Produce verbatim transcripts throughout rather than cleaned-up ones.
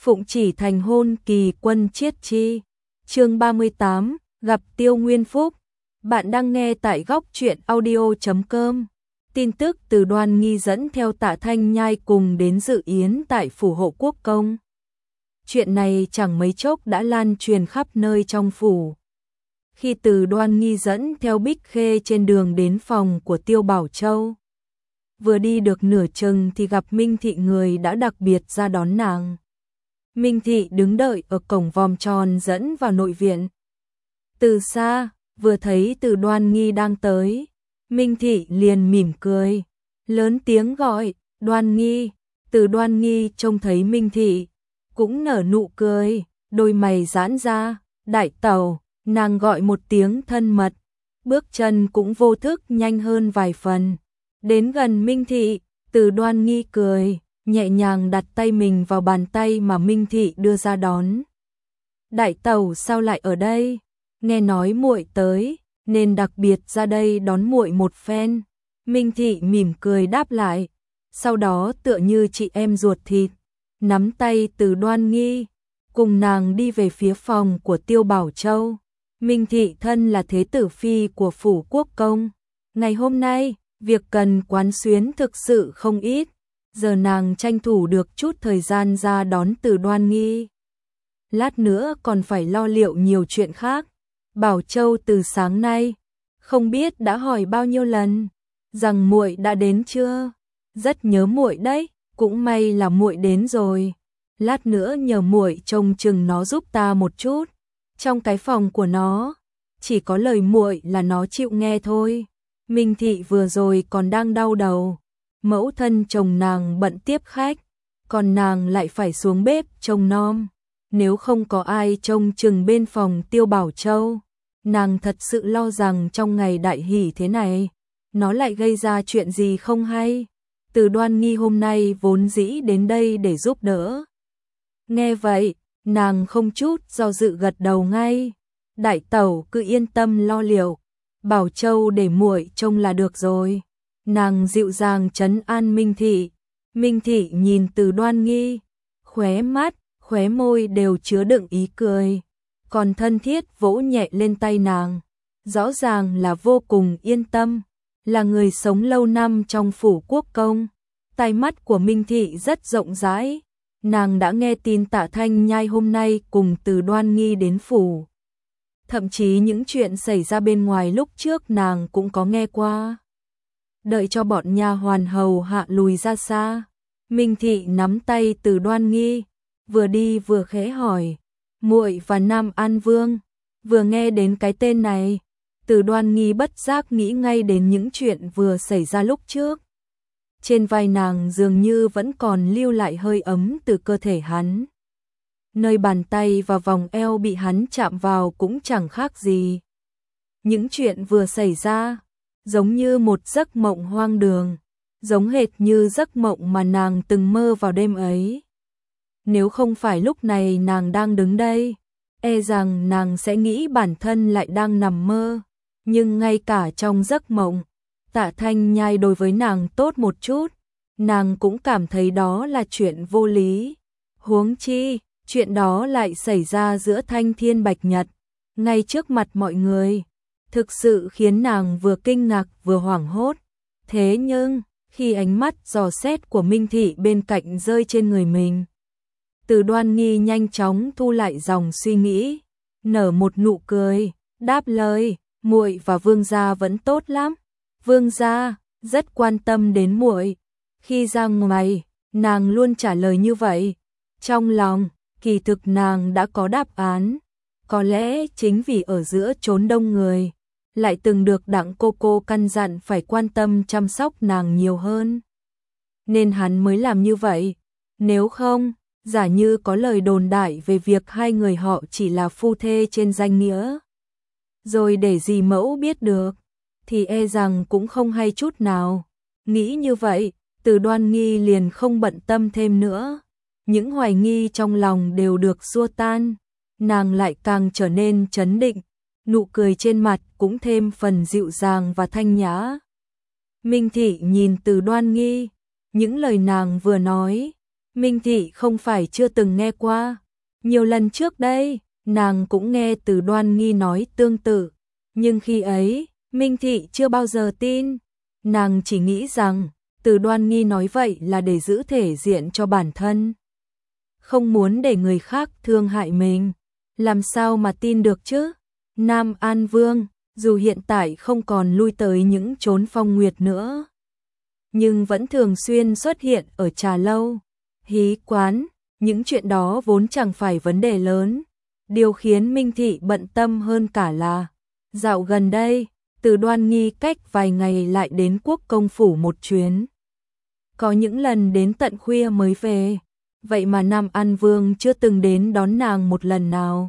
Phụng chỉ thành hôn kỳ quân chiết chi. Chương ba mươi tám, gặp Tiêu Nguyên Phúc. Bạn đang nghe tại góc truyện audio chấm com. Tin tức từ Đoan Nghi dẫn theo Tạ Thanh Nhai cùng đến dự yến tại phủ hộ quốc công. Chuyện này chẳng mấy chốc đã lan truyền khắp nơi trong phủ. Khi từ Đoan Nghi dẫn theo Bích Khê trên đường đến phòng của Tiêu Bảo Châu, vừa đi được nửa chừng thì gặp Minh Thị, người đã đặc biệt ra đón nàng. Minh Thị đứng đợi ở cổng vòm tròn dẫn vào nội viện. Từ xa, vừa thấy Từ Đoan Nghi đang tới, Minh Thị liền mỉm cười, lớn tiếng gọi, Đoan Nghi. Từ Đoan Nghi trông thấy Minh Thị, cũng nở nụ cười, đôi mày giãn ra, đại tẩu, nàng gọi một tiếng thân mật, bước chân cũng vô thức nhanh hơn vài phần. Đến gần Minh Thị, Từ Đoan Nghi cười, nhẹ nhàng đặt tay mình vào bàn tay mà Minh Thị đưa ra đón. Đại tẩu sao lại ở đây? Nghe nói muội tới, nên đặc biệt ra đây đón muội một phen. Minh Thị mỉm cười đáp lại, sau đó tựa như chị em ruột thịt, nắm tay Từ Đoan Nghi, cùng nàng đi về phía phòng của Tiêu Bảo Châu. Minh Thị thân là thế tử phi của phủ quốc công. Ngày hôm nay, việc cần quán xuyến thực sự không ít, giờ nàng tranh thủ được chút thời gian ra đón Từ Đoan Nghi. Lát nữa còn phải lo liệu nhiều chuyện khác. Bảo Châu từ sáng nay, không biết đã hỏi bao nhiêu lần, rằng muội đã đến chưa? Rất nhớ muội đấy, cũng may là muội đến rồi. Lát nữa nhờ muội trông chừng nó giúp ta một chút. Trong cái phòng của nó, chỉ có lời muội là nó chịu nghe thôi. Minh Thị vừa rồi còn đang đau đầu, mẫu thân chồng nàng bận tiếp khách, còn nàng lại phải xuống bếp trông nom. Nếu không có ai trông chừng bên phòng Tiêu Bảo Châu, nàng thật sự lo rằng trong ngày đại hỷ thế này, nó lại gây ra chuyện gì không hay. Từ Đoan Nghi hôm nay vốn dĩ đến đây để giúp đỡ. Nghe vậy, nàng không chút do dự gật đầu ngay. Đại tẩu cứ yên tâm lo liệu, Bảo Châu để muội trông là được rồi. Nàng dịu dàng trấn an Minh Thị. Minh Thị nhìn Từ Đoan Nghi, khóe mắt, khóe môi đều chứa đựng ý cười, còn thân thiết vỗ nhẹ lên tay nàng, rõ ràng là vô cùng yên tâm. Là người sống lâu năm trong phủ quốc công, tai mắt của Minh Thị rất rộng rãi. Nàng đã nghe tin Tạ Thanh Nhai hôm nay cùng Từ Đoan Nghi đến phủ. Thậm chí những chuyện xảy ra bên ngoài lúc trước nàng cũng có nghe qua. Đợi cho bọn nha hoàn hầu hạ lùi ra xa, Minh Thị nắm tay Từ Đoan Nghi, vừa đi vừa khẽ hỏi, muội và Nam An Vương. Vừa nghe đến cái tên này, Từ Đoan Nghi bất giác nghĩ ngay đến những chuyện vừa xảy ra lúc trước. Trên vai nàng dường như vẫn còn lưu lại hơi ấm từ cơ thể hắn. Nơi bàn tay và vòng eo bị hắn chạm vào cũng chẳng khác gì. Những chuyện vừa xảy ra, giống như một giấc mộng hoang đường, giống hệt như giấc mộng mà nàng từng mơ vào đêm ấy. Nếu không phải lúc này nàng đang đứng đây, e rằng nàng sẽ nghĩ bản thân lại đang nằm mơ. Nhưng ngay cả trong giấc mộng, Tạ Thanh Nhai đối với nàng tốt một chút, nàng cũng cảm thấy đó là chuyện vô lý. Huống chi, chuyện đó lại xảy ra giữa Thanh Thiên Bạch Nhật, ngay trước mặt mọi người, thực sự khiến nàng vừa kinh ngạc vừa hoảng hốt. Thế nhưng, khi ánh mắt dò xét của Minh Thị bên cạnh rơi trên người mình, Từ Đoan Nghi nhanh chóng thu lại dòng suy nghĩ, nở một nụ cười, đáp lời, muội và Vương gia vẫn tốt lắm. Vương gia rất quan tâm đến muội. Khi ra ngoài, nàng luôn trả lời như vậy. Trong lòng, kỳ thực nàng đã có đáp án. Có lẽ chính vì ở giữa chốn đông người, lại từng được Đặng cô cô căn dặn phải quan tâm chăm sóc nàng nhiều hơn, nên hắn mới làm như vậy. Nếu không, giả như có lời đồn đại về việc hai người họ chỉ là phu thê trên danh nghĩa, rồi để dì mẫu biết được, thì e rằng cũng không hay chút nào. Nghĩ như vậy, Từ Đoan Nghi liền không bận tâm thêm nữa. Những hoài nghi trong lòng đều được xua tan, nàng lại càng trở nên trấn định, nụ cười trên mặt cũng thêm phần dịu dàng và thanh nhã. Minh Thị nhìn Từ Đoan Nghi, những lời nàng vừa nói, Minh Thị không phải chưa từng nghe qua. Nhiều lần trước đây, nàng cũng nghe Từ Đoan Nghi nói tương tự. Nhưng khi ấy, Minh Thị chưa bao giờ tin. Nàng chỉ nghĩ rằng, Từ Đoan Nghi nói vậy là để giữ thể diện cho bản thân. Không muốn để người khác thương hại mình. Làm sao mà tin được chứ? Nam An Vương, dù hiện tại không còn lui tới những chốn phong nguyệt nữa, nhưng vẫn thường xuyên xuất hiện ở trà lâu, hí quán, những chuyện đó vốn chẳng phải vấn đề lớn. Điều khiến Minh Thị bận tâm hơn cả là, dạo gần đây, Từ Đoan Nghi cách vài ngày lại đến Quốc công phủ một chuyến. Có những lần đến tận khuya mới về, vậy mà Nam An Vương chưa từng đến đón nàng một lần nào.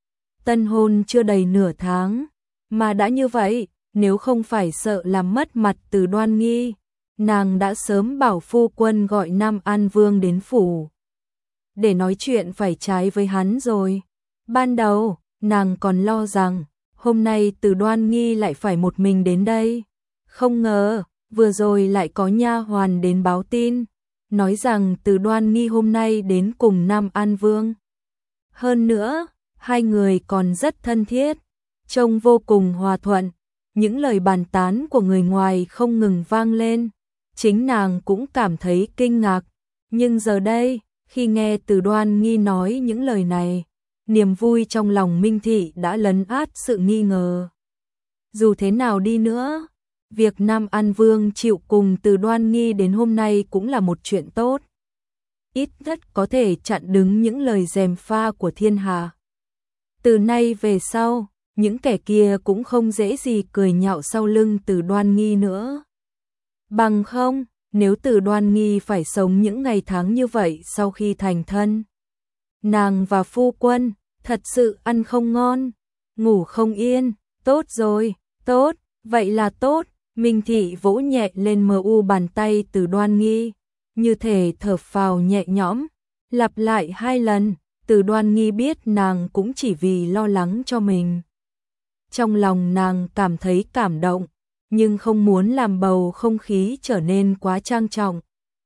Tân hôn chưa đầy nửa tháng, mà đã như vậy, nếu không phải sợ làm mất mặt Từ Đoan Nghi, nàng đã sớm bảo phu quân gọi Nam An Vương đến phủ. Để nói chuyện phải trái với hắn rồi. Ban đầu, nàng còn lo rằng, hôm nay Từ Đoan Nghi lại phải một mình đến đây. Không ngờ, vừa rồi lại có nha hoàn đến báo tin, nói rằng Từ Đoan Nghi hôm nay đến cùng Nam An Vương. Hơn nữa, hai người còn rất thân thiết, trông vô cùng hòa thuận. Những lời bàn tán của người ngoài không ngừng vang lên. Chính nàng cũng cảm thấy kinh ngạc. Nhưng giờ đây, khi nghe Từ Đoan Nghi nói những lời này, niềm vui trong lòng Minh Thị đã lấn át sự nghi ngờ. Dù thế nào đi nữa, việc Nam An Vương chịu cùng Từ Đoan Nghi đến hôm nay cũng là một chuyện tốt. Ít nhất có thể chặn đứng những lời gièm pha của thiên hạ. Từ nay về sau, những kẻ kia cũng không dễ gì cười nhạo sau lưng Từ Đoan Nghi nữa. Bằng không, nếu Từ Đoan Nghi phải sống những ngày tháng như vậy sau khi thành thân, nàng và phu quân thật sự ăn không ngon, ngủ không yên. Tốt rồi, tốt, vậy là tốt. Minh Thị vỗ nhẹ lên mờ u bàn tay Từ Đoan Nghi, như thể thở phào nhẹ nhõm, lặp lại hai lần. Từ Đoan Nghi biết nàng cũng chỉ vì lo lắng cho mình. Trong lòng nàng cảm thấy cảm động, nhưng không muốn làm bầu không khí trở nên quá trang trọng.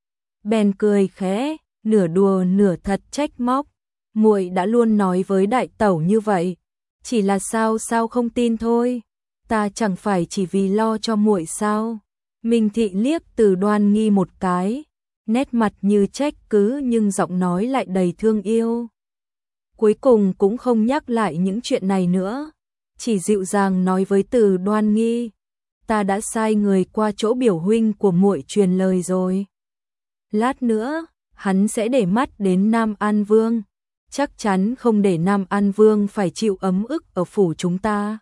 Bèn cười khẽ, nửa đùa nửa thật trách móc. Muội đã luôn nói với đại tẩu như vậy, chỉ là sao sao không tin thôi. Ta chẳng phải chỉ vì lo cho muội sao? Minh Thị liếc Từ Đoan Nghi một cái, nét mặt như trách cứ nhưng giọng nói lại đầy thương yêu. Cuối cùng cũng không nhắc lại những chuyện này nữa, chỉ dịu dàng nói với Từ Đoan Nghi, ta đã sai người qua chỗ biểu huynh của muội truyền lời rồi. Lát nữa, hắn sẽ để mắt đến Nam An Vương, chắc chắn không để Nam An Vương phải chịu ấm ức ở phủ chúng ta.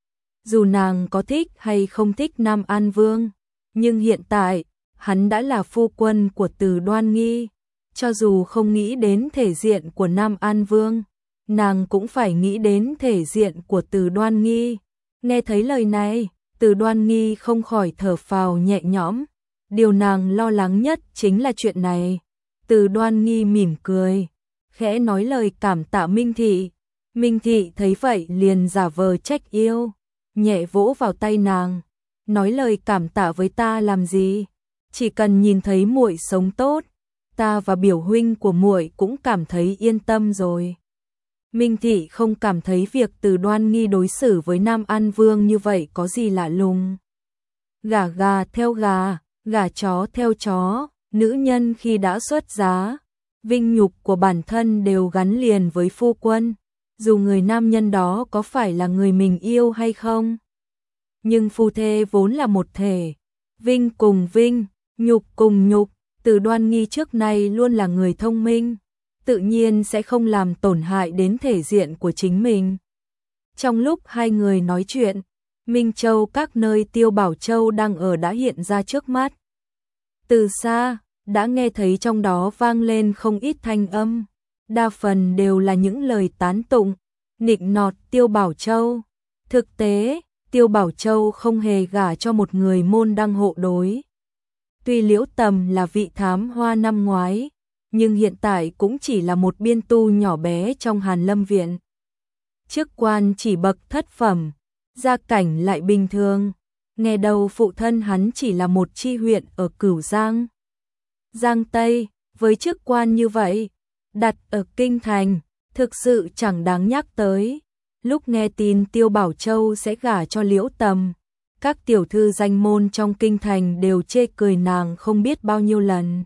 Dù nàng có thích hay không thích Nam An Vương, nhưng hiện tại, hắn đã là phu quân của Từ Đoan Nghi. Cho dù không nghĩ đến thể diện của Nam An Vương, nàng cũng phải nghĩ đến thể diện của Từ Đoan Nghi. Nghe thấy lời này, Từ Đoan Nghi không khỏi thở phào nhẹ nhõm. Điều nàng lo lắng nhất chính là chuyện này. Từ Đoan Nghi mỉm cười, khẽ nói lời cảm tạ Minh Thị. Minh Thị thấy vậy liền giả vờ trách yêu, nhẹ vỗ vào tay nàng, nói lời cảm tạ với ta làm gì? Chỉ cần nhìn thấy muội sống tốt, ta và biểu huynh của muội cũng cảm thấy yên tâm rồi. Minh Thị không cảm thấy việc Từ Đoan Nghi đối xử với Nam An Vương như vậy có gì lạ lùng. Gả gà theo gà, gả chó theo chó, nữ nhân khi đã xuất giá, vinh nhục của bản thân đều gắn liền với phu quân, dù người nam nhân đó có phải là người mình yêu hay không. Nhưng phu thê vốn là một thể, vinh cùng vinh, nhục cùng nhục. Từ Đoan Nghi trước nay luôn là người thông minh, tự nhiên sẽ không làm tổn hại đến thể diện của chính mình. Trong lúc hai người nói chuyện, Minh Châu các nơi Tiêu Bảo Châu đang ở đã hiện ra trước mắt. Từ xa, đã nghe thấy trong đó vang lên không ít thanh âm, đa phần đều là những lời tán tụng, nịnh nọt Tiêu Bảo Châu. Thực tế, Tiêu Bảo Châu không hề gả cho một người môn đăng hộ đối. Tuy Liễu Tầm là vị thám hoa năm ngoái, nhưng hiện tại cũng chỉ là một biên tu nhỏ bé trong Hàn Lâm Viện. Chức quan chỉ bậc thất phẩm, gia cảnh lại bình thường, nghe đầu phụ thân hắn chỉ là một chi huyện ở Cửu Giang. Giang Tây, với chức quan như vậy, đặt ở kinh thành, thực sự chẳng đáng nhắc tới. Lúc nghe tin Tiêu Bảo Châu sẽ gả cho Liễu Tầm, các tiểu thư danh môn trong kinh thành đều chê cười nàng không biết bao nhiêu lần.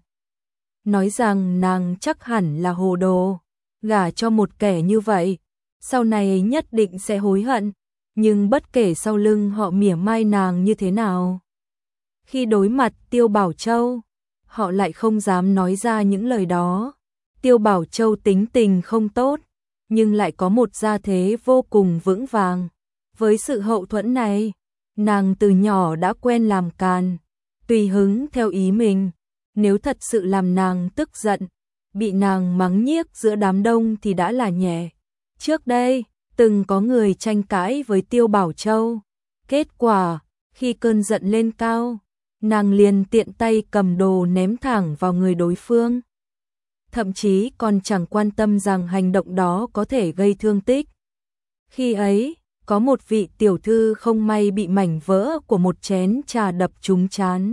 Nói rằng nàng chắc hẳn là hồ đồ, gả cho một kẻ như vậy, sau này nhất định sẽ hối hận, nhưng bất kể sau lưng họ mỉa mai nàng như thế nào. Khi đối mặt Tiêu Bảo Châu, họ lại không dám nói ra những lời đó. Tiêu Bảo Châu tính tình không tốt, nhưng lại có một gia thế vô cùng vững vàng. Với sự hậu thuẫn này, nàng từ nhỏ đã quen làm càn, tùy hứng theo ý mình. Nếu thật sự làm nàng tức giận, bị nàng mắng nhiếc giữa đám đông thì đã là nhẹ. Trước đây, từng có người tranh cãi với Tiêu Bảo Châu. Kết quả, khi cơn giận lên cao, nàng liền tiện tay cầm đồ ném thẳng vào người đối phương. Thậm chí còn chẳng quan tâm rằng hành động đó có thể gây thương tích. Khi ấy, có một vị tiểu thư không may bị mảnh vỡ của một chén trà đập trúng trán,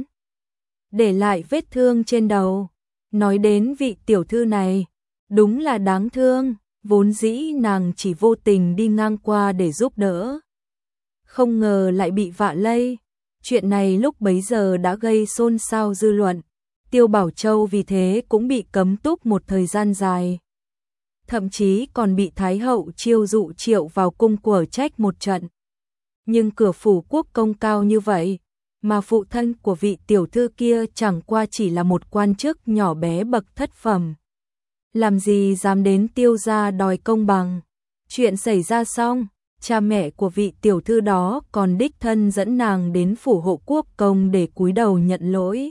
để lại vết thương trên đầu. Nói đến vị tiểu thư này, đúng là đáng thương, vốn dĩ nàng chỉ vô tình đi ngang qua để giúp đỡ. Không ngờ lại bị vạ lây. Chuyện này lúc bấy giờ đã gây xôn xao dư luận. Tiêu Bảo Châu vì thế cũng bị cấm túc một thời gian dài. Thậm chí còn bị Thái hậu chiêu dụ triệu vào cung quở trách một trận. Nhưng cửa phủ quốc công cao như vậy, mà phụ thân của vị tiểu thư kia chẳng qua chỉ là một quan chức nhỏ bé bậc thất phẩm. Làm gì dám đến Tiêu gia đòi công bằng. Chuyện xảy ra xong, cha mẹ của vị tiểu thư đó còn đích thân dẫn nàng đến phủ hộ quốc công để cúi đầu nhận lỗi.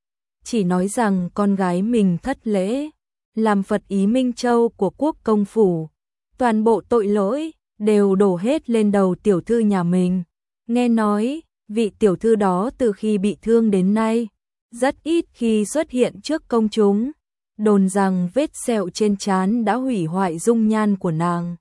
Chỉ nói rằng con gái mình thất lễ, làm phật ý Minh Châu của quốc công phủ. Toàn bộ tội lỗi đều đổ hết lên đầu tiểu thư nhà mình. Nghe nói, vị tiểu thư đó từ khi bị thương đến nay, rất ít khi xuất hiện trước công chúng. Đồn rằng vết sẹo trên trán đã hủy hoại dung nhan của nàng.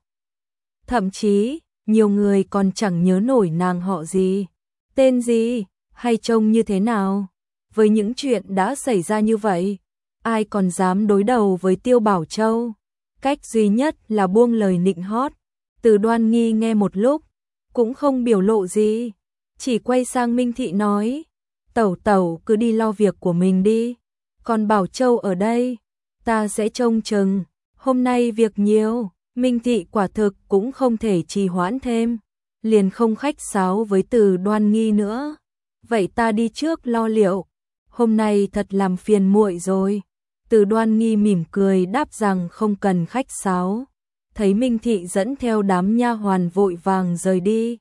Thậm chí, nhiều người còn chẳng nhớ nổi nàng họ gì, tên gì, hay trông như thế nào. Với những chuyện đã xảy ra như vậy, ai còn dám đối đầu với Tiêu Bảo Châu? Cách duy nhất là buông lời nịnh hót. Từ Đoan Nghi nghe một lúc, cũng không biểu lộ gì, chỉ quay sang Minh Thị nói, tẩu tẩu cứ đi lo việc của mình đi, còn Bảo Châu ở đây, ta sẽ trông chừng, hôm nay việc nhiều. Minh Thị quả thực cũng không thể trì hoãn thêm, liền không khách sáo với Từ Đoan Nghi nữa. Vậy ta đi trước lo liệu, hôm nay thật làm phiền muội rồi. Từ Đoan Nghi mỉm cười đáp rằng không cần khách sáo. Thấy Minh Thị dẫn theo đám nha hoàn vội vàng rời đi,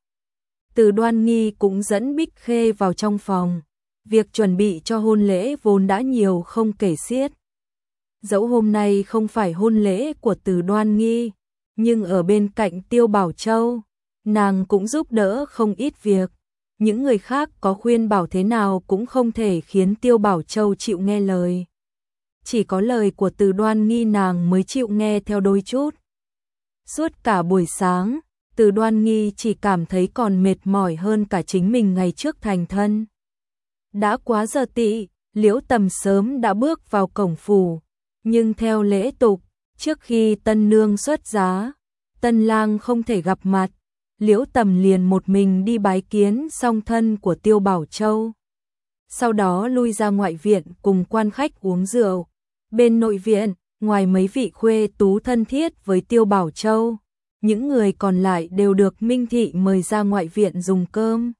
Từ Đoan Nghi cũng dẫn Bích Khê vào trong phòng. Việc chuẩn bị cho hôn lễ vốn đã nhiều không kể xiết. Dẫu hôm nay không phải hôn lễ của Từ Đoan Nghi, nhưng ở bên cạnh Tiêu Bảo Châu, nàng cũng giúp đỡ không ít việc. Những người khác có khuyên bảo thế nào cũng không thể khiến Tiêu Bảo Châu chịu nghe lời. Chỉ có lời của Từ Đoan Nghi nàng mới chịu nghe theo đôi chút. Suốt cả buổi sáng, Từ Đoan Nghi chỉ cảm thấy còn mệt mỏi hơn cả chính mình ngày trước thành thân. Đã quá giờ tỵ, Liễu Tầm sớm đã bước vào cổng phủ, nhưng theo lễ tục, trước khi tân nương xuất giá, tân lang không thể gặp mặt. Liễu Tầm liền một mình đi bái kiến song thân của Tiêu Bảo Châu. Sau đó lui ra ngoại viện cùng quan khách uống rượu. Bên nội viện, ngoài mấy vị khuê tú thân thiết với Tiêu Bảo Châu, những người còn lại đều được Minh Thị mời ra ngoại viện dùng cơm.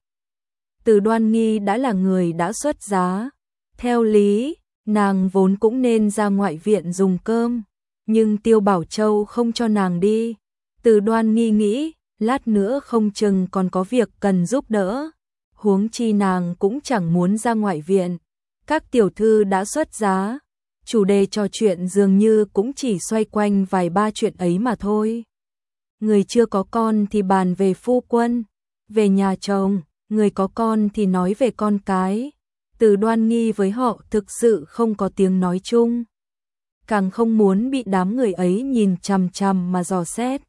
Từ Đoan Nghi đã là người đã xuất giá. Theo lý, nàng vốn cũng nên ra ngoại viện dùng cơm, nhưng Tiêu Bảo Châu không cho nàng đi. Từ Đoan Nghi nghĩ, lát nữa không chừng còn có việc cần giúp đỡ. Huống chi nàng cũng chẳng muốn ra ngoại viện. Các tiểu thư đã xuất giá, chủ đề trò chuyện dường như cũng chỉ xoay quanh vài ba chuyện ấy mà thôi. Người chưa có con thì bàn về phu quân, về nhà chồng, người có con thì nói về con cái. Từ Đoan Nghi với họ thực sự không có tiếng nói chung, càng không muốn bị đám người ấy nhìn chằm chằm mà dò xét.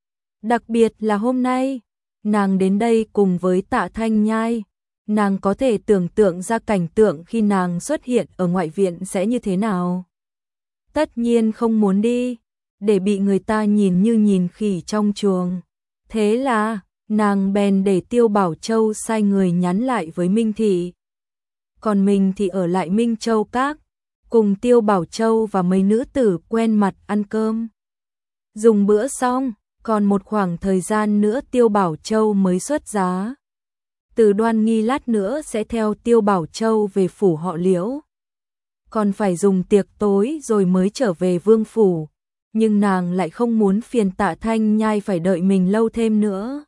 Đặc biệt là hôm nay, nàng đến đây cùng với Tạ Thanh Nhai, nàng có thể tưởng tượng ra cảnh tượng khi nàng xuất hiện ở ngoại viện sẽ như thế nào. tất nhiên không muốn đi, để bị người ta nhìn như nhìn khỉ trong chuồng. Thế là, nàng bèn để Tiêu Bảo Châu sai người nhắn lại với Minh Thị. Còn mình thì ở lại Minh Châu Các, cùng Tiêu Bảo Châu và mấy nữ tử quen mặt ăn cơm. Dùng bữa xong, còn một khoảng thời gian nữa Tiêu Bảo Châu mới xuất giá. Từ Đoan Nghi lát nữa sẽ theo Tiêu Bảo Châu về phủ họ Liễu. Còn phải dùng tiệc tối rồi mới trở về vương phủ. Nhưng nàng lại không muốn phiền Tạ Thanh Nhai phải đợi mình lâu thêm nữa.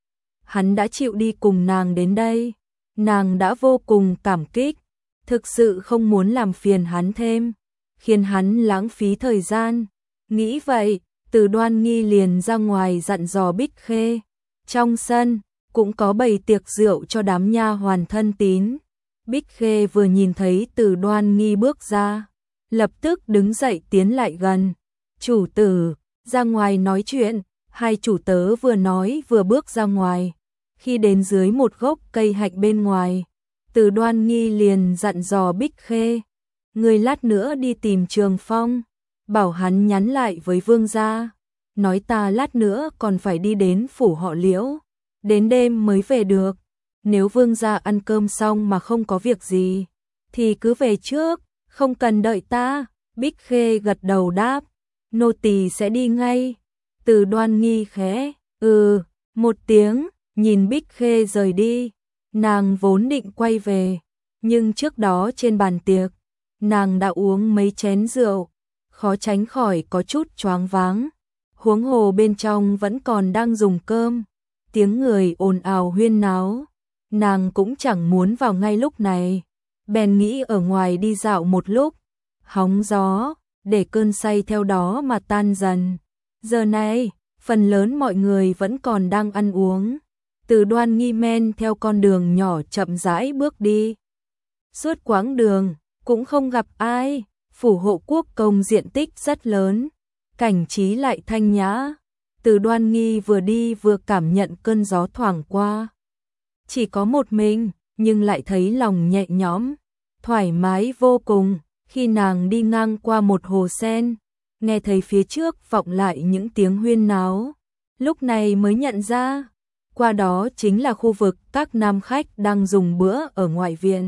Hắn đã chịu đi cùng nàng đến đây. Nàng đã vô cùng cảm kích. Thực sự không muốn làm phiền hắn thêm, khiến hắn lãng phí thời gian. Nghĩ vậy, Từ Đoan Nghi liền ra ngoài dặn dò Bích Khê. Trong sân, cũng có bày tiệc rượu cho đám nha hoàn thân tín. Bích Khê vừa nhìn thấy Từ Đoan Nghi bước ra, lập tức đứng dậy tiến lại gần. Chủ tử, ra ngoài nói chuyện. Hai chủ tớ vừa nói vừa bước ra ngoài. Khi đến dưới một gốc cây hạnh bên ngoài, Từ Đoan Nghi liền dặn dò Bích Khê. Người lát nữa đi tìm Trường Phong, bảo hắn nhắn lại với vương gia. Nói ta lát nữa còn phải đi đến phủ họ Liễu, đến đêm mới về được. Nếu vương gia ăn cơm xong mà không có việc gì, thì cứ về trước, không cần đợi ta. Bích Khê gật đầu đáp, nô tỳ sẽ đi ngay. Từ Đoan Nghi khẽ, ừ, một tiếng, nhìn Bích Khê rời đi. Nàng vốn định quay về, nhưng trước đó trên bàn tiệc, nàng đã uống mấy chén rượu, khó tránh khỏi có chút choáng váng. Huống hồ bên trong vẫn còn đang dùng cơm, tiếng người ồn ào huyên náo, nàng cũng chẳng muốn vào ngay lúc này, bèn nghĩ ở ngoài đi dạo một lúc, hóng gió, để cơn say theo đó mà tan dần. Giờ này, phần lớn mọi người vẫn còn đang ăn uống. Từ Đoan Nghi men theo con đường nhỏ chậm rãi bước đi. Suốt quãng đường, cũng không gặp ai. Phủ hộ quốc công diện tích rất lớn, cảnh trí lại thanh nhã. Từ Đoan Nghi vừa đi vừa cảm nhận cơn gió thoảng qua. Chỉ có một mình, nhưng lại thấy lòng nhẹ nhõm, thoải mái vô cùng. Khi nàng đi ngang qua một hồ sen, nghe thấy phía trước vọng lại những tiếng huyên náo. Lúc này mới nhận ra, qua đó chính là khu vực các nam khách đang dùng bữa ở ngoại viện.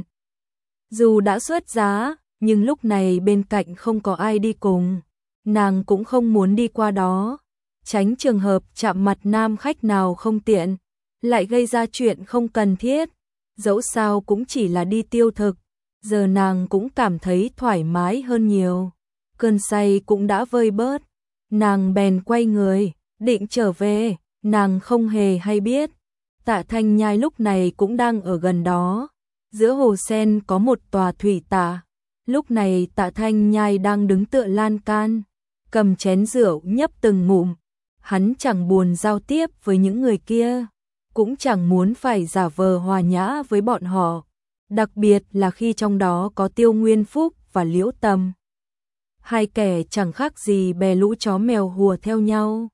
Dù đã xuất giá, nhưng lúc này bên cạnh không có ai đi cùng. Nàng cũng không muốn đi qua đó, tránh trường hợp chạm mặt nam khách nào không tiện, lại gây ra chuyện không cần thiết. Dẫu sao cũng chỉ là đi tiêu thực, giờ nàng cũng cảm thấy thoải mái hơn nhiều. Cơn say cũng đã vơi bớt, nàng bèn quay người, định trở về. Nàng không hề hay biết, Tạ Thanh Nhai lúc này cũng đang ở gần đó. Giữa hồ sen có một tòa thủy tạ. Lúc này Tạ Thanh Nhai đang đứng tựa lan can, cầm chén rượu nhấp từng ngụm. Hắn chẳng buồn giao tiếp với những người kia, cũng chẳng muốn phải giả vờ hòa nhã với bọn họ. Đặc biệt là khi trong đó có Tiêu Nguyên Phúc và Liễu Tầm. Hai kẻ chẳng khác gì bè lũ chó mèo hùa theo nhau.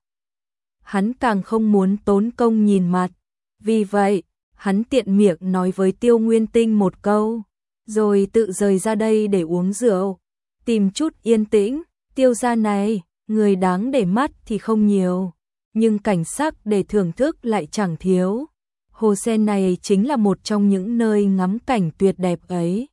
Hắn càng không muốn tốn công nhìn mặt. Vì vậy, hắn tiện miệng nói với Tiêu Nguyên Tinh một câu, rồi tự rời ra đây để uống rượu, tìm chút yên tĩnh. Tiêu gia này, người đáng để mắt thì không nhiều, nhưng cảnh sắc để thưởng thức lại chẳng thiếu. Hồ sen này chính là một trong những nơi ngắm cảnh tuyệt đẹp ấy.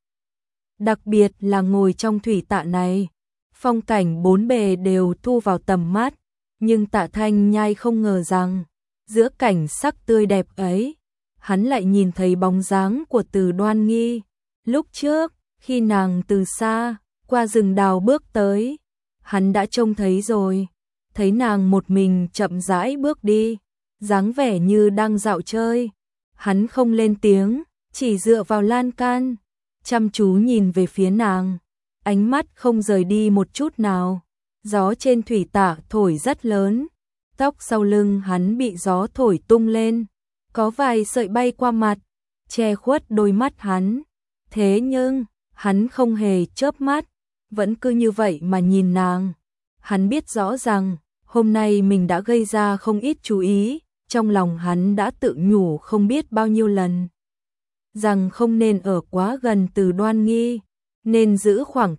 Đặc biệt là ngồi trong thủy tạ này, phong cảnh bốn bề đều thu vào tầm mắt. Nhưng Tạ Thanh Nhai không ngờ rằng, giữa cảnh sắc tươi đẹp ấy, hắn lại nhìn thấy bóng dáng của Từ Đoan Nghi. Lúc trước, khi nàng từ xa, qua rừng đào bước tới, hắn đã trông thấy rồi. Thấy nàng một mình chậm rãi bước đi, dáng vẻ như đang dạo chơi. Hắn không lên tiếng, chỉ dựa vào lan can, chăm chú nhìn về phía nàng, ánh mắt không rời đi một chút nào. Gió trên thủy tạ thổi rất lớn, tóc sau lưng hắn bị gió thổi tung lên, có vài sợi bay qua mặt, che khuất đôi mắt hắn. Thế nhưng, hắn không hề chớp mắt, vẫn cứ như vậy mà nhìn nàng. Hắn biết rõ rằng, hôm nay mình đã gây ra không ít chú ý, trong lòng hắn đã tự nhủ không biết bao nhiêu lần, rằng không nên ở quá gần Từ Đoan Nghi, nên giữ khoảng cách.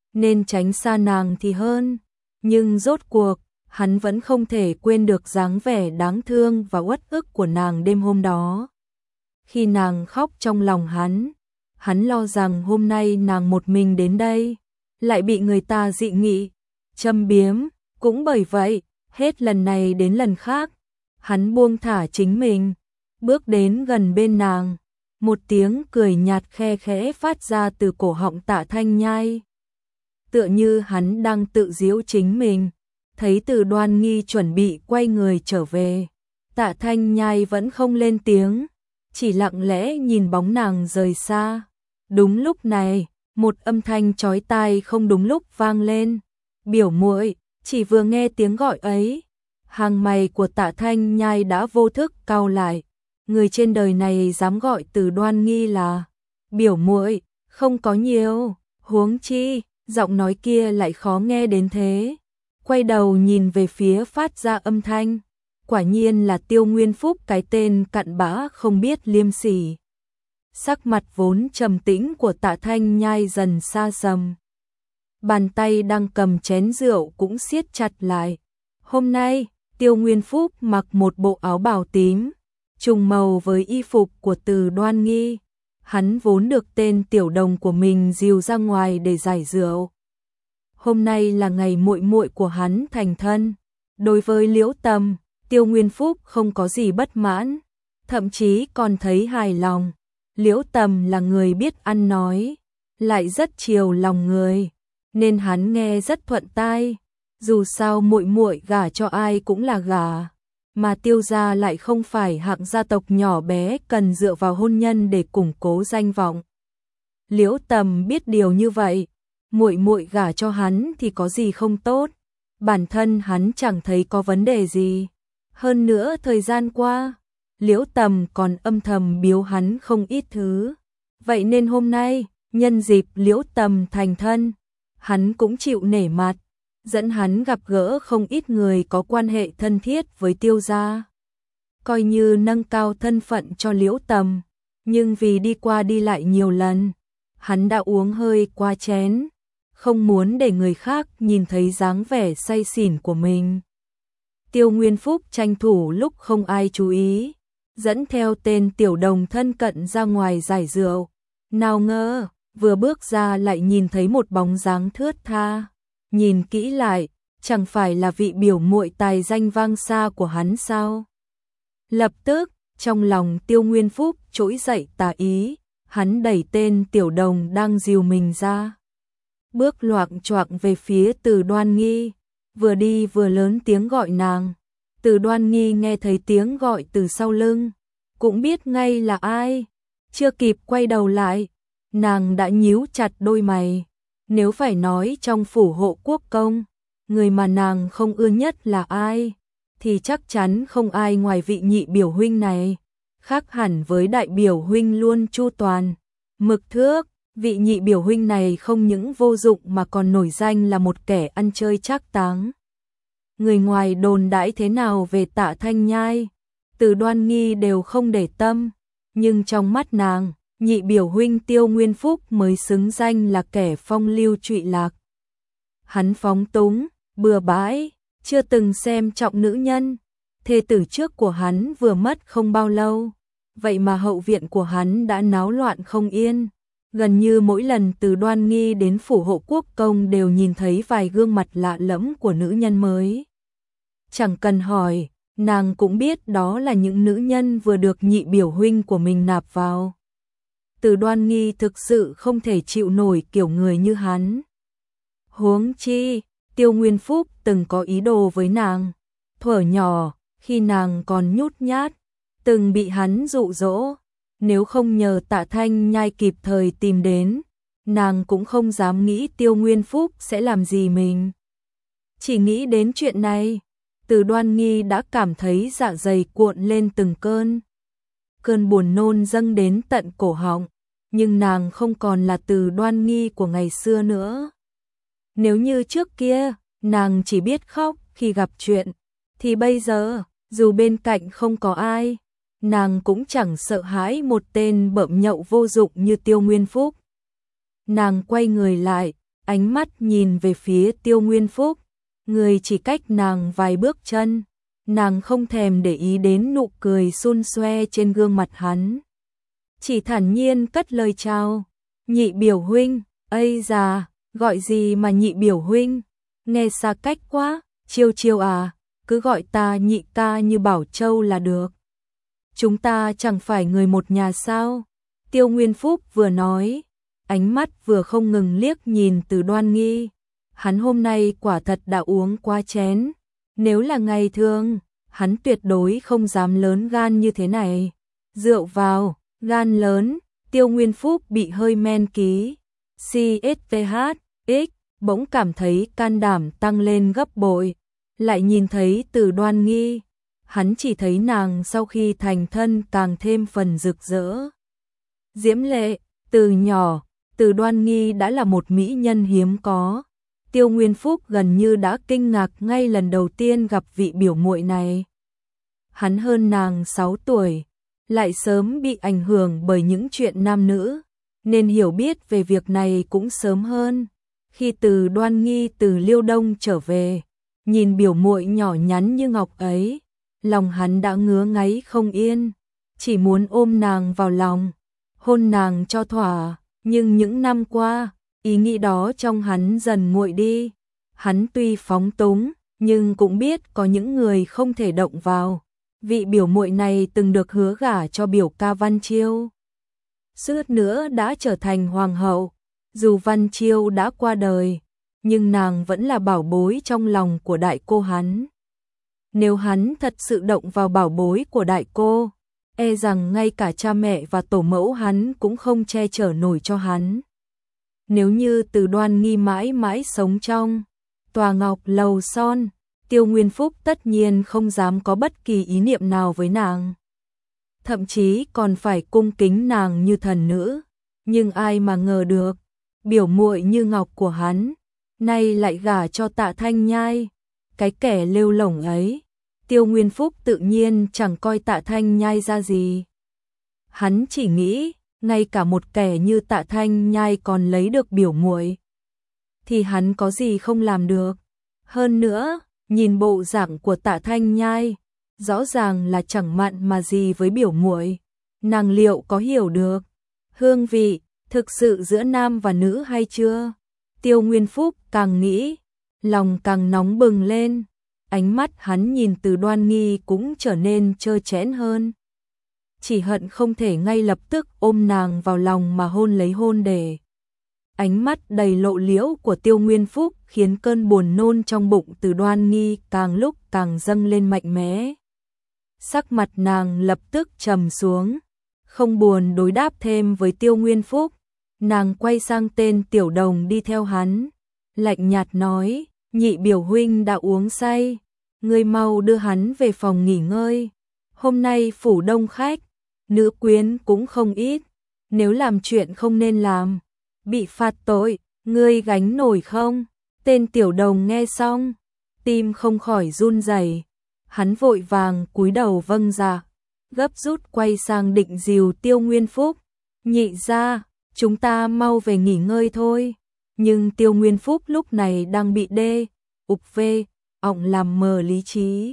nên tránh xa nàng thì hơn. Nhưng rốt cuộc, hắn vẫn không thể quên được dáng vẻ đáng thương và uất ức của nàng đêm hôm đó. Khi nàng khóc trong lòng hắn, hắn lo rằng hôm nay nàng một mình đến đây, lại bị người ta dị nghị, châm biếm. Cũng bởi vậy, hết lần này đến lần khác, hắn buông thả chính mình, bước đến gần bên nàng. Một tiếng cười nhạt khe khẽ phát ra từ cổ họng Tạ Thanh Nhai. Tựa như hắn đang tự giễu chính mình. Thấy Từ Đoan Nghi chuẩn bị quay người trở về, Tạ Thanh Nhai vẫn không lên tiếng, chỉ lặng lẽ nhìn bóng nàng rời xa. Đúng lúc này, một âm thanh chói tai không đúng lúc vang lên. Biểu muội. Chỉ vừa nghe tiếng gọi ấy, hàng mày của Tạ Thanh Nhai đã vô thức cau lại. Người trên đời này dám gọi Từ Đoan Nghi là biểu muội, không có nhiều, huống chi, giọng nói kia lại khó nghe đến thế. Quay đầu nhìn về phía phát ra âm thanh, quả nhiên là Tiêu Nguyên Phúc, cái tên cặn bã không biết liêm sỉ. Sắc mặt vốn trầm tĩnh của Tạ Thanh Nhai dần xa sầm. Bàn tay đang cầm chén rượu cũng siết chặt lại. Hôm nay, Tiêu Nguyên Phúc mặc một bộ áo bào tím, trùng màu với y phục của Từ Đoan Nghi. Hắn vốn được tên tiểu đồng của mình dìu ra ngoài để giải rượu. Hôm nay là ngày muội muội của hắn thành thân. Đối với Liễu Tầm, Tiêu Nguyên Phúc không có gì bất mãn, thậm chí còn thấy hài lòng. Liễu Tầm là người biết ăn nói, lại rất chiều lòng người, nên hắn nghe rất thuận tai. Dù sao muội muội gả cho ai cũng là gả, mà Tiêu gia lại không phải hạng gia tộc nhỏ bé cần dựa vào hôn nhân để củng cố danh vọng. Liễu Tầm biết điều như vậy, muội muội gả cho hắn thì có gì không tốt, bản thân hắn chẳng thấy có vấn đề gì. Hơn nữa thời gian qua, Liễu Tầm còn âm thầm biếu hắn không ít thứ. Vậy nên hôm nay, nhân dịp Liễu Tầm thành thân, hắn cũng chịu nể mặt, dẫn hắn gặp gỡ không ít người có quan hệ thân thiết với Tiêu gia. Coi như nâng cao thân phận cho Liễu Tầm, nhưng vì đi qua đi lại nhiều lần, hắn đã uống hơi quá chén, không muốn để người khác nhìn thấy dáng vẻ say xỉn của mình. Tiêu Nguyên Phúc tranh thủ lúc không ai chú ý, dẫn theo tên tiểu đồng thân cận ra ngoài giải rượu. Nào ngờ, vừa bước ra lại nhìn thấy một bóng dáng thướt tha. Nhìn kỹ lại, chẳng phải là vị biểu muội tài danh vang xa của hắn sao? Lập tức, trong lòng Tiêu Nguyên Phúc trỗi dậy tà ý, hắn đẩy tên tiểu đồng đang dìu mình ra. Bước loạng choạng về phía Từ Đoan Nghi, vừa đi vừa lớn tiếng gọi nàng. Từ Đoan Nghi nghe thấy tiếng gọi từ sau lưng, cũng biết ngay là ai. Chưa kịp quay đầu lại, nàng đã nhíu chặt đôi mày. Nếu phải nói trong phủ Hộ Quốc công, người mà nàng không ưa nhất là ai, thì chắc chắn không ai ngoài vị nhị biểu huynh này. Khác hẳn với đại biểu huynh luôn chu toàn, mực thước, vị nhị biểu huynh này không những vô dụng mà còn nổi danh là một kẻ ăn chơi trác táng. Người ngoài đồn đãi thế nào về Tạ Thanh Nhai, Từ Đoan Nghi đều không để tâm, nhưng trong mắt nàng, nhị biểu huynh Tiêu Nguyên Phúc mới xứng danh là kẻ phong lưu trụy lạc. Hắn phóng túng, bừa bãi, chưa từng xem trọng nữ nhân. Thê tử trước của hắn vừa mất không bao lâu, vậy mà hậu viện của hắn đã náo loạn không yên. Gần như mỗi lần Từ Đoan Nghi đến phủ Hộ Quốc công đều nhìn thấy vài gương mặt lạ lẫm của nữ nhân mới. Chẳng cần hỏi, nàng cũng biết đó là những nữ nhân vừa được nhị biểu huynh của mình nạp vào. Từ Đoan Nghi thực sự không thể chịu nổi kiểu người như hắn. Huống chi, Tiêu Nguyên Phúc từng có ý đồ với nàng. Thuở nhỏ, khi nàng còn nhút nhát, từng bị hắn dụ dỗ. Nếu không nhờ Tạ Thanh Nhai kịp thời tìm đến, nàng cũng không dám nghĩ Tiêu Nguyên Phúc sẽ làm gì mình. Chỉ nghĩ đến chuyện này, Từ Đoan Nghi đã cảm thấy dạ dày cuộn lên từng cơn. Cơn buồn nôn dâng đến tận cổ họng, nhưng nàng không còn là Từ Đoan Nghi của ngày xưa nữa. Nếu như trước kia, nàng chỉ biết khóc khi gặp chuyện, thì bây giờ, dù bên cạnh không có ai, nàng cũng chẳng sợ hãi một tên bợm nhậu vô dụng như Tiêu Nguyên Phúc. Nàng quay người lại, ánh mắt nhìn về phía Tiêu Nguyên Phúc, người chỉ cách nàng vài bước chân, nàng không thèm để ý đến nụ cười xun xoe trên gương mặt hắn. Chỉ thản nhiên cất lời chào, nhị biểu huynh, ây già, gọi gì mà nhị biểu huynh, nghe xa cách quá, Chiêu Chiêu à, cứ gọi ta nhị ca như Bảo Châu là được. Chúng ta chẳng phải người một nhà sao? Tiêu Nguyên Phúc vừa nói, ánh mắt vừa không ngừng liếc nhìn Từ Đoan Nghi. Hắn hôm nay quả thật đã uống quá chén. Nếu là ngày thường, hắn tuyệt đối không dám lớn gan như thế này. Rượu vào, gan lớn, Tiêu Nguyên Phúc bị hơi men ký. xê ét tê hát, X, bỗng cảm thấy can đảm tăng lên gấp bội. Lại nhìn thấy Từ Đoan Nghi, hắn chỉ thấy nàng sau khi thành thân càng thêm phần rực rỡ. Diễm lệ, từ nhỏ, Từ Đoan Nghi đã là một mỹ nhân hiếm có. Tiêu Nguyên Phúc gần như đã kinh ngạc ngay lần đầu tiên gặp vị biểu muội này. Hắn hơn nàng sáu tuổi, lại sớm bị ảnh hưởng bởi những chuyện nam nữ, nên hiểu biết về việc này cũng sớm hơn. Khi Từ Đoan Nghi từ Liêu Đông trở về, nhìn biểu muội nhỏ nhắn như ngọc ấy, lòng hắn đã ngứa ngáy không yên, chỉ muốn ôm nàng vào lòng, hôn nàng cho thỏa, nhưng những năm qua, ý nghĩ đó trong hắn dần nguội đi. Hắn tuy phóng túng, nhưng cũng biết có những người không thể động vào. Vị biểu muội này từng được hứa gả cho biểu ca Văn Chiêu, suýt nữa đã trở thành hoàng hậu. Dù Văn Chiêu đã qua đời, nhưng nàng vẫn là bảo bối trong lòng của đại cô hắn. Nếu hắn thật sự động vào bảo bối của đại cô, e rằng ngay cả cha mẹ và tổ mẫu hắn cũng không che chở nổi cho hắn. Nếu như Từ Đoan Nghi mãi mãi sống trong tòa ngọc lầu son, Tiêu Nguyên Phúc tất nhiên không dám có bất kỳ ý niệm nào với nàng. Thậm chí còn phải cung kính nàng như thần nữ. Nhưng ai mà ngờ được, biểu muội như ngọc của hắn, nay lại gả cho Tạ Thanh Nhai. Cái kẻ lêu lổng ấy, Tiêu Nguyên Phúc tự nhiên chẳng coi Tạ Thanh Nhai ra gì. Hắn chỉ nghĩ, ngay cả một kẻ như Tạ Thanh Nhai còn lấy được biểu muội, thì hắn có gì không làm được. Hơn nữa, nhìn bộ dạng của Tạ Thanh Nhai, rõ ràng là chẳng mặn mà gì với biểu muội. Nàng liệu có hiểu được hương vị thực sự giữa nam và nữ hay chưa? Tiêu Nguyên Phúc càng nghĩ, lòng càng nóng bừng lên. Ánh mắt hắn nhìn Từ Đoan Nghi cũng trở nên trơ trẽn hơn. Chỉ hận không thể ngay lập tức ôm nàng vào lòng mà hôn lấy hôn để. Ánh mắt đầy lộ liễu của Tiêu Nguyên Phúc khiến cơn buồn nôn trong bụng Từ Đoan Nghi càng lúc càng dâng lên mạnh mẽ. Sắc mặt nàng lập tức trầm xuống, không buồn đối đáp thêm với Tiêu Nguyên Phúc. Nàng quay sang tên Tiểu Đồng đi theo hắn, lạnh nhạt nói, nhị biểu huynh đã uống say, ngươi mau đưa hắn về phòng nghỉ ngơi. Hôm nay phủ đông khách, nữ quyến cũng không ít, nếu làm chuyện không nên làm, bị phạt tội, ngươi gánh nổi không? Tên Tiểu Đồng nghe xong, tim không khỏi run rẩy, hắn vội vàng cúi đầu vâng dạ, gấp rút quay sang định dìu Tiêu Nguyên Phúc, nhị gia, chúng ta mau về nghỉ ngơi thôi. Nhưng Tiêu Nguyên Phúc lúc này đang bị đê, ục vê, ọng làm mờ lý trí.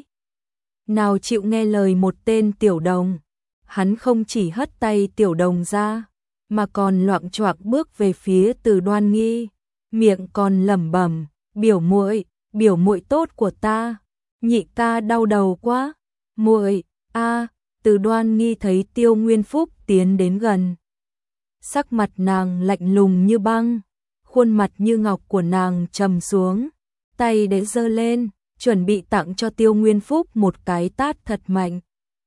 Nào chịu nghe lời một tên Tiểu Đồng, hắn không chỉ hất tay Tiểu Đồng ra, mà còn loạng choạng bước về phía Từ Đoan Nghi, miệng còn lẩm bẩm, biểu muội, biểu muội tốt của ta, nhị ca đau đầu quá, muội, a. Từ Đoan Nghi thấy Tiêu Nguyên Phúc tiến đến gần, sắc mặt nàng lạnh lùng như băng, khuôn mặt như ngọc của nàng trầm xuống, tay để giơ lên, chuẩn bị tặng cho Tiêu Nguyên Phúc một cái tát thật mạnh,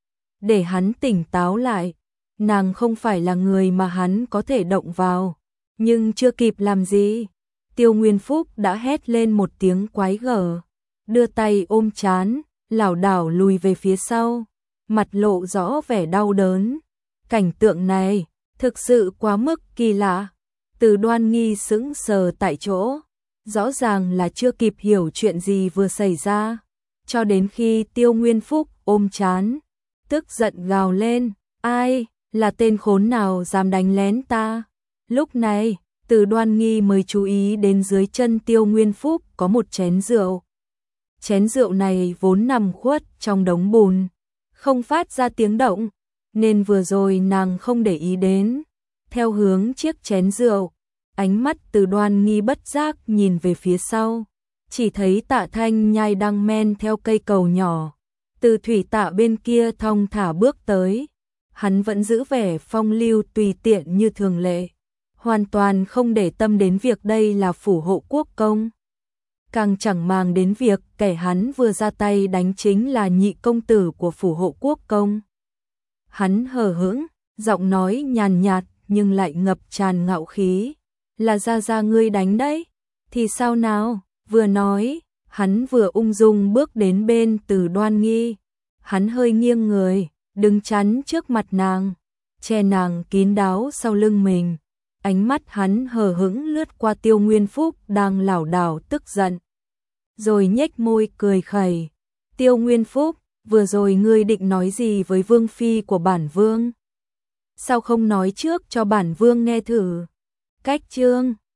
để hắn tỉnh táo lại. Nàng không phải là người mà hắn có thể động vào, nhưng chưa kịp làm gì, Tiêu Nguyên Phúc đã hét lên một tiếng quái gở, đưa tay ôm trán, lảo đảo lùi về phía sau, mặt lộ rõ vẻ đau đớn. Cảnh tượng này thực sự quá mức kỳ lạ. Từ Đoan Nghi sững sờ tại chỗ, rõ ràng là chưa kịp hiểu chuyện gì vừa xảy ra, cho đến khi Tiêu Nguyên Phúc ôm trán, tức giận gào lên, ai, là tên khốn nào dám đánh lén ta? Lúc này, Từ Đoan Nghi mới chú ý đến dưới chân Tiêu Nguyên Phúc có một chén rượu. Chén rượu này vốn nằm khuất trong đống bùn, không phát ra tiếng động, nên vừa rồi nàng không để ý đến. Theo hướng chiếc chén rượu, ánh mắt Từ Đoan Nghi bất giác nhìn về phía sau, chỉ thấy Tạ Thanh Nhai đang men theo cây cầu nhỏ, từ thủy tạ bên kia thong thả bước tới. Hắn vẫn giữ vẻ phong lưu tùy tiện như thường lệ, hoàn toàn không để tâm đến việc đây là phủ hộ quốc công. Càng chẳng màng đến việc kẻ hắn vừa ra tay đánh chính là nhị công tử của phủ hộ quốc công. Hắn hờ hững, giọng nói nhàn nhạt nhưng lại ngập tràn ngạo khí. Là gia gia ngươi đánh đấy, thì sao nào? Vừa nói, hắn vừa ung dung bước đến bên Từ Đoan Nghi. Hắn hơi nghiêng người, đứng chắn trước mặt nàng, che nàng kín đáo sau lưng mình. Ánh mắt hắn hờ hững lướt qua Tiêu Nguyên Phúc đang lảo đảo tức giận, rồi nhếch môi cười khẩy. Tiêu Nguyên Phúc, vừa rồi ngươi định nói gì với vương phi của bản vương? Sao không nói trước cho bản vương nghe thử? Cách chương